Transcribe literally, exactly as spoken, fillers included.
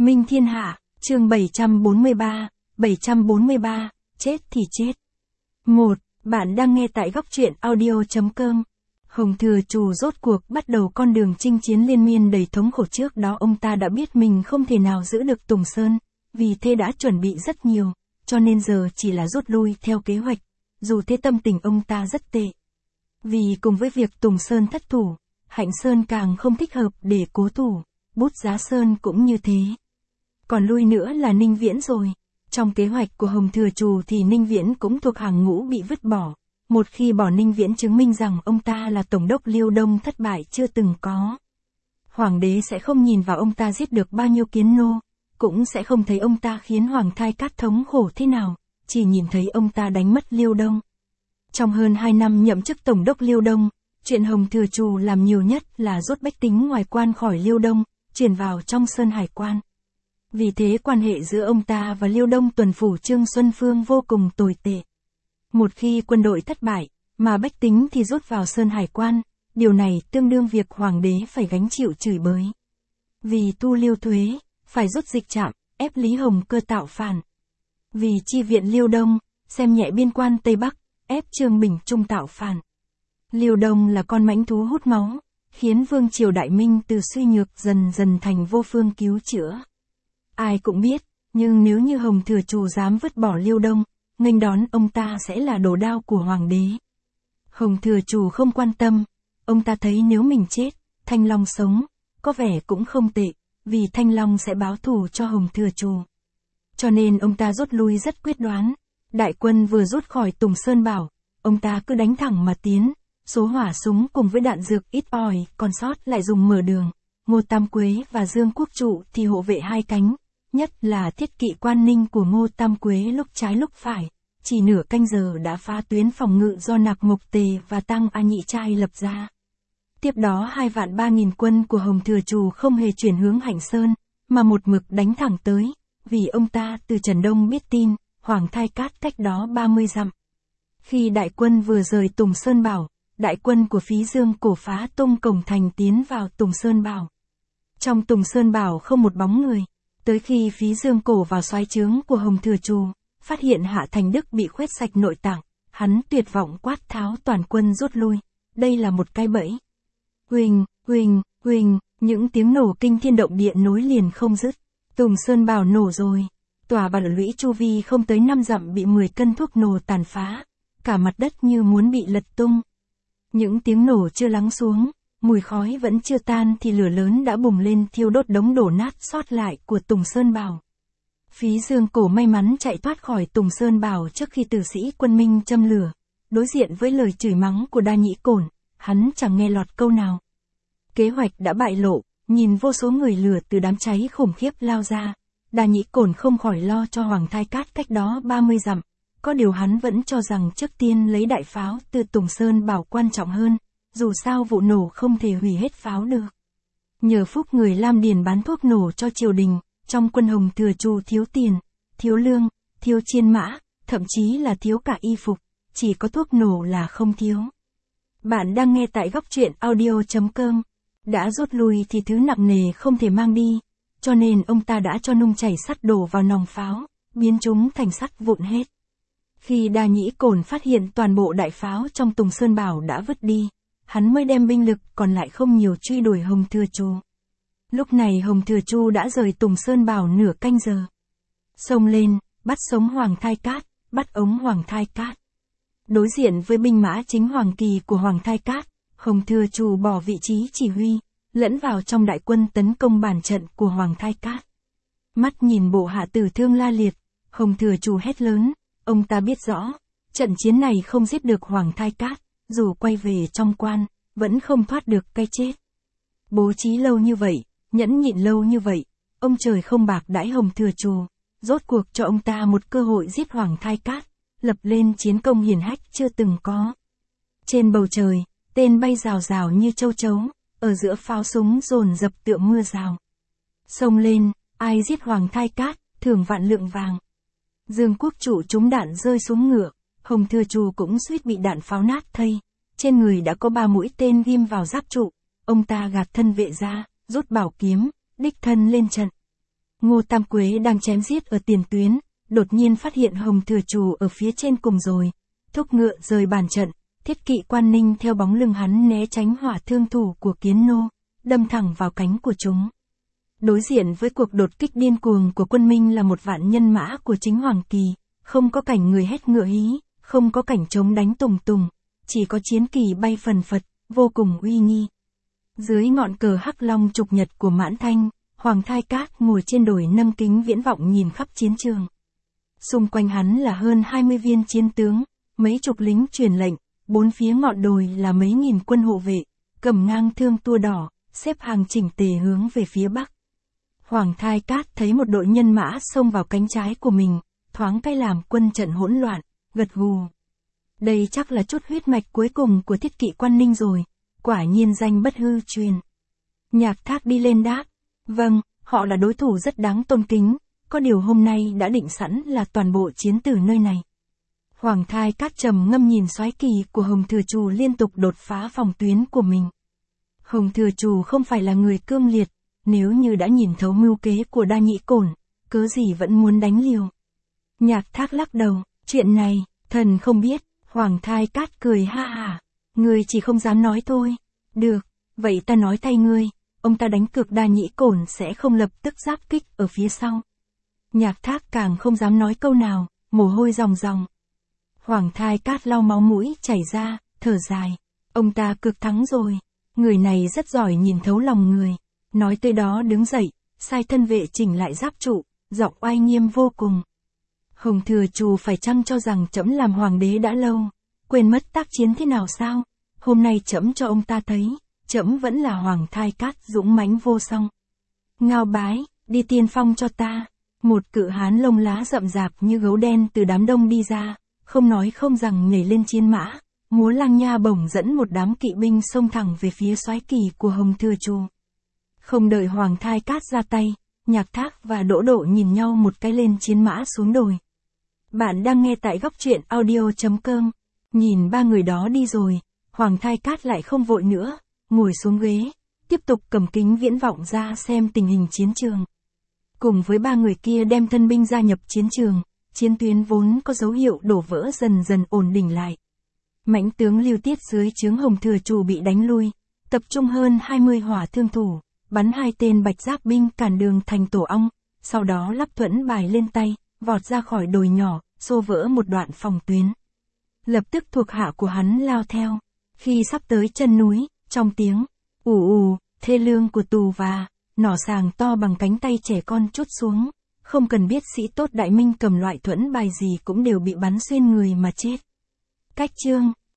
Minh thiên hạ, chương bảy trăm bốn mươi ba, bảy trăm bốn mươi ba, chết thì chết. một. Bạn đang nghe tại góc truyện audio chấm com. Hồng Thừa Trù rốt cuộc bắt đầu con đường chinh chiến liên miên đầy thống khổ. Trước đó ông ta đã biết mình không thể nào giữ được Tùng Sơn, vì thế đã chuẩn bị rất nhiều, cho nên giờ chỉ là rút lui theo kế hoạch. Dù thế tâm tình ông ta rất tệ. Vì cùng với việc Tùng Sơn thất thủ, Hạnh Sơn càng không thích hợp để cố thủ, Bút Giá Sơn cũng như thế. Còn lui nữa là Ninh Viễn rồi. Trong kế hoạch của Hồng Thừa Trù thì Ninh Viễn cũng thuộc hàng ngũ bị vứt bỏ. Một khi bỏ Ninh Viễn chứng minh rằng ông ta là tổng đốc Liêu Đông thất bại chưa từng có. Hoàng đế sẽ không nhìn vào ông ta giết được bao nhiêu kiến nô, cũng sẽ không thấy ông ta khiến Hoàng Thai Cát thống khổ thế nào, chỉ nhìn thấy ông ta đánh mất Liêu Đông. Trong hơn hai năm nhậm chức tổng đốc Liêu Đông, chuyện Hồng Thừa Trù làm nhiều nhất là rút bách tính ngoài quan khỏi Liêu Đông, chuyển vào trong Sơn Hải quan. Vì thế quan hệ giữa ông ta và Liêu Đông tuần phủ Trương Xuân Phương vô cùng tồi tệ. Một khi quân đội thất bại, mà bách tính thì rút vào Sơn Hải quan, điều này tương đương việc hoàng đế phải gánh chịu chửi bới. Vì tu Liêu thuế, phải rút dịch trạm, ép Lý Hồng Cơ tạo phản. Vì chi viện Liêu Đông, xem nhẹ biên quan Tây Bắc, ép Trương Bình Trung tạo phản. Liêu Đông là con mãnh thú hút máu, khiến vương triều Đại Minh từ suy nhược dần dần thành vô phương cứu chữa. Ai cũng biết, nhưng nếu như Hồng Thừa Trù dám vứt bỏ Liêu Đông, nghênh đón ông ta sẽ là đồ đao của hoàng đế. Hồng Thừa Trù không quan tâm, ông ta thấy nếu mình chết, Thanh Long sống, có vẻ cũng không tệ, vì Thanh Long sẽ báo thù cho Hồng Thừa Trù. Cho nên ông ta rút lui rất quyết đoán. Đại quân vừa rút khỏi Tùng Sơn Bảo, ông ta cứ đánh thẳng mà tiến, số hỏa súng cùng với đạn dược ít ỏi, còn sót lại dùng mở đường. Ngô Tam Quế và Dương Quốc Trụ thì hộ vệ hai cánh, nhất là thiết kỵ quan ninh của Ngô Tam Quế lúc trái lúc phải, chỉ nửa canh giờ đã phá tuyến phòng ngự do Nạp Mộc Tề và Tăng A Nhị Trai lập ra. Tiếp đó hai vạn ba nghìn quân của Hồng Thừa Trù không hề chuyển hướng Hạnh Sơn, mà một mực đánh thẳng tới, vì ông ta từ Trần Đông biết tin, Hoàng Thai Cát cách đó ba mươi dặm. Khi đại quân vừa rời Tùng Sơn Bảo, đại quân của Phí Dương Cổ phá tung cổng thành tiến vào Tùng Sơn Bảo. Trong Tùng Sơn Bảo không một bóng người, tới khi Phí Dương Cổ vào soái trướng của Hồng Thừa Trù, phát hiện Hạ Thành Đức bị khoét sạch nội tạng, hắn tuyệt vọng quát tháo toàn quân rút lui, đây là một cái bẫy. Huỳnh, huỳnh, huỳnh, những tiếng nổ kinh thiên động địa nối liền không dứt. Tùng Sơn Bảo nổ rồi, tòa bảo lũy chu vi không tới năm dặm bị mười cân thuốc nổ tàn phá, cả mặt đất như muốn bị lật tung. Những tiếng nổ chưa lắng xuống, mùi khói vẫn chưa tan thì lửa lớn đã bùng lên thiêu đốt đống đổ nát sót lại của Tùng Sơn Bảo. Phí Dương Cổ may mắn chạy thoát khỏi Tùng Sơn Bảo trước khi tử sĩ quân Minh châm lửa. Đối diện với lời chửi mắng của Đa Nhĩ Cổn, hắn chẳng nghe lọt câu nào. Kế hoạch đã bại lộ, nhìn vô số người lửa từ đám cháy khủng khiếp lao ra. Đa Nhĩ Cổn không khỏi lo cho Hoàng Thai Cát cách đó ba mươi dặm. Có điều hắn vẫn cho rằng trước tiên lấy đại pháo từ Tùng Sơn Bảo quan trọng hơn. Dù sao vụ nổ không thể hủy hết pháo được. Nhờ phúc người Lam Điền bán thuốc nổ cho triều đình, trong quân Hồng Thừa Trù thiếu tiền, thiếu lương, thiếu chiên mã, thậm chí là thiếu cả y phục, chỉ có thuốc nổ là không thiếu. Bạn đang nghe tại góc truyện audio chấm com. Đã rút lui thì thứ nặng nề không thể mang đi, cho nên ông ta đã cho nung chảy sắt đổ vào nòng pháo, biến chúng thành sắt vụn hết. Khi Đa Nhĩ Cổn phát hiện toàn bộ đại pháo trong Tùng Sơn Bảo đã vứt đi, hắn mới đem binh lực còn lại không nhiều truy đuổi Hồng Thừa Trù. Lúc này Hồng Thừa Trù đã rời Tùng Sơn Bảo nửa canh giờ. Xông lên, bắt sống Hoàng Thai Cát, bắt ống Hoàng Thai Cát. Đối diện với binh mã chính Hoàng Kỳ của Hoàng Thai Cát, Hồng Thừa Trù bỏ vị trí chỉ huy, lẫn vào trong đại quân tấn công bản trận của Hoàng Thai Cát. Mắt nhìn bộ hạ tử thương la liệt, Hồng Thừa Trù hét lớn, ông ta biết rõ, trận chiến này không giết được Hoàng Thai Cát, dù quay về trong quan, vẫn không thoát được cái chết. Bố trí lâu như vậy, nhẫn nhịn lâu như vậy, ông trời không bạc đãi Hồng Thừa Trù, rốt cuộc cho ông ta một cơ hội giết Hoàng Thai Cát, lập lên chiến công hiển hách chưa từng có. Trên bầu trời, tên bay rào rào như châu chấu, ở giữa pháo súng dồn dập tựa mưa rào. Xông lên, ai giết Hoàng Thai Cát, thưởng vạn lượng vàng. Dương Quốc Trụ trúng đạn rơi xuống ngựa, Hồng Thừa Trù cũng suýt bị đạn pháo nát thây. Trên người đã có ba mũi tên ghim vào giáp trụ, ông ta gạt thân vệ ra, rút bảo kiếm, đích thân lên trận. Ngô Tam Quế đang chém giết ở tiền tuyến, đột nhiên phát hiện Hồng Thừa Trù ở phía trên cùng rồi. Thúc ngựa rời bàn trận, Thiết Kỵ Quan Ninh theo bóng lưng hắn né tránh hỏa thương thủ của Kiến Nô, đâm thẳng vào cánh của chúng. Đối diện với cuộc đột kích điên cuồng của quân Minh là một vạn nhân mã của chính Hoàng Kỳ, không có cảnh người hét ngựa hí, không có cảnh trống đánh tùng tùng, chỉ có chiến kỳ bay phần phật, vô cùng uy nghi. Dưới ngọn cờ hắc long trục nhật của Mãn Thanh, Hoàng Thai Cát ngồi trên đồi nâng kính viễn vọng nhìn khắp chiến trường. Xung quanh hắn là hơn hai mươi viên chiến tướng, mấy chục lính truyền lệnh, bốn phía ngọn đồi là mấy nghìn quân hộ vệ, cầm ngang thương tua đỏ, xếp hàng chỉnh tề hướng về phía bắc. Hoàng Thai Cát thấy một đội nhân mã xông vào cánh trái của mình, thoáng cái làm quân trận hỗn loạn, gật gù. Đây chắc là chút huyết mạch cuối cùng của Thiết Kỵ Quan Ninh rồi, quả nhiên danh bất hư truyền. Nhạc Thác đi lên đáp, vâng, họ là đối thủ rất đáng tôn kính, có điều hôm nay đã định sẵn là toàn bộ chiến từ nơi này. Hoàng Thai Cát trầm ngâm nhìn soái kỳ của Hồng Thừa Trù liên tục đột phá phòng tuyến của mình. Hồng Thừa Trù không phải là người cương liệt, nếu như đã nhìn thấu mưu kế của Đa Nhĩ Cổn, cớ gì vẫn muốn đánh liều. Nhạc Thác lắc đầu, chuyện này, thần không biết. Hoàng Thai Cát cười ha hả, ngươi chỉ không dám nói thôi. Được, vậy ta nói thay ngươi, ông ta đánh cược Đa Nhĩ Cổn sẽ không lập tức giáp kích ở phía sau. Nhạc Thác càng không dám nói câu nào, mồ hôi ròng ròng. Hoàng Thai Cát lau máu mũi chảy ra, thở dài, ông ta cược thắng rồi, người này rất giỏi nhìn thấu lòng người. Nói tới đó đứng dậy, sai thân vệ chỉnh lại giáp trụ, giọng oai nghiêm vô cùng. Hồng Thừa Trù phải chăng cho rằng trẫm làm hoàng đế đã lâu, quên mất tác chiến thế nào sao? Hôm nay trẫm cho ông ta thấy, trẫm vẫn là Hoàng Thai Cát dũng mãnh vô song. Ngao bái, đi tiên phong cho ta. Một cự hán lông lá rậm rạp như gấu đen từ đám đông đi ra, không nói không rằng nhảy lên chiến mã, múa lang nha bổng dẫn một đám kỵ binh xông thẳng về phía soái kỳ của Hồng Thừa Trù. Không đợi Hoàng Thai Cát ra tay, Nhạc Thác và Đỗ Độ nhìn nhau một cái lên chiến mã xuống đồi. Bạn đang nghe tại góc truyện audio chấm com. Nhìn ba người đó đi rồi, Hoàng Thai Cát lại không vội nữa, ngồi xuống ghế, tiếp tục cầm kính viễn vọng ra xem tình hình chiến trường. Cùng với ba người kia đem thân binh gia nhập chiến trường, chiến tuyến vốn có dấu hiệu đổ vỡ dần dần ổn định lại. Mãnh tướng Lưu Tiết dưới trướng Hồng Thừa Trù bị đánh lui, tập trung hơn hai mươi hỏa thương thủ, bắn hai tên bạch giáp binh cản đường thành tổ ong, sau đó lắp thuẫn bài lên tay, vọt ra khỏi đồi nhỏ, xô vỡ một đoạn phòng tuyến. Lập tức thuộc hạ của hắn lao theo. Khi sắp tới chân núi, trong tiếng ù ù, thê lương của tù và nỏ sàng to bằng cánh tay trẻ con trút xuống, không cần biết sĩ tốt Đại Minh cầm loại thuẫn bài gì cũng đều bị bắn xuyên người mà chết. Cách chương